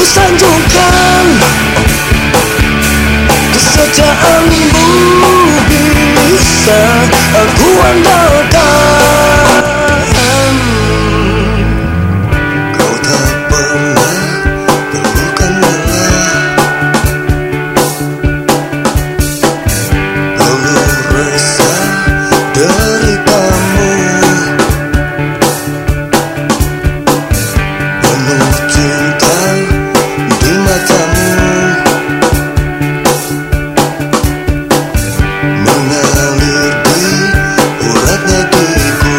sanjungkan kesetiaanmu, bisa aku andalkan. Kau tak pernah perlukan lelah, keluh resah deritamu, penuh cinta di matamu, mengalir di urat nadiku.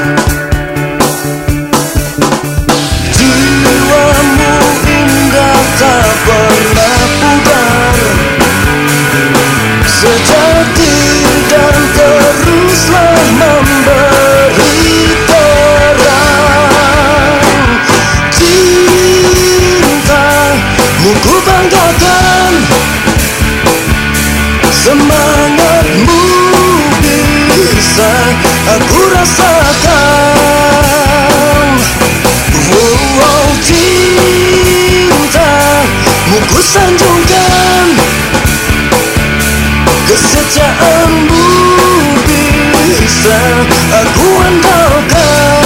Jiwamu indah tak pernah pudar, sejati dan teruslah memberi terang. Cintamu ku banggakan, semangatmu bisa aku rasakan. Oh, cintamu ku sanjungkan, kesetiaanmu bisa aku andalkan.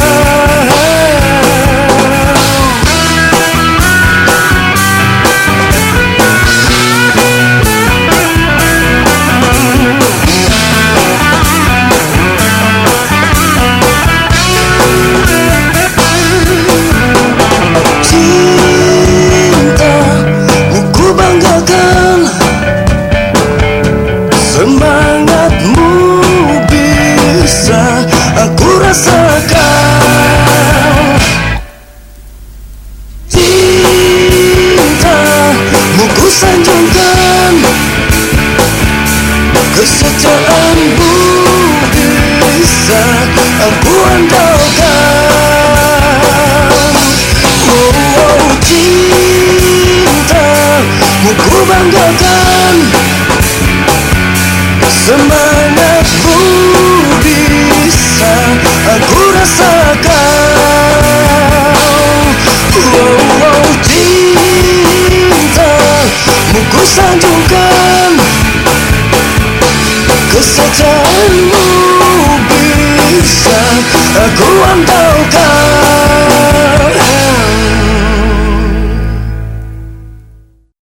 Semangatmu bisa aku rasakan. Cintamu ku sanjungkan, kesetiaanmu bisa aku andalkan. Oh, cintamu ku banggakan, semangatmu bisa aku rasakan. Oh, cintamu ku sanjungkan, kesetiaanmu bisa aku andalkan.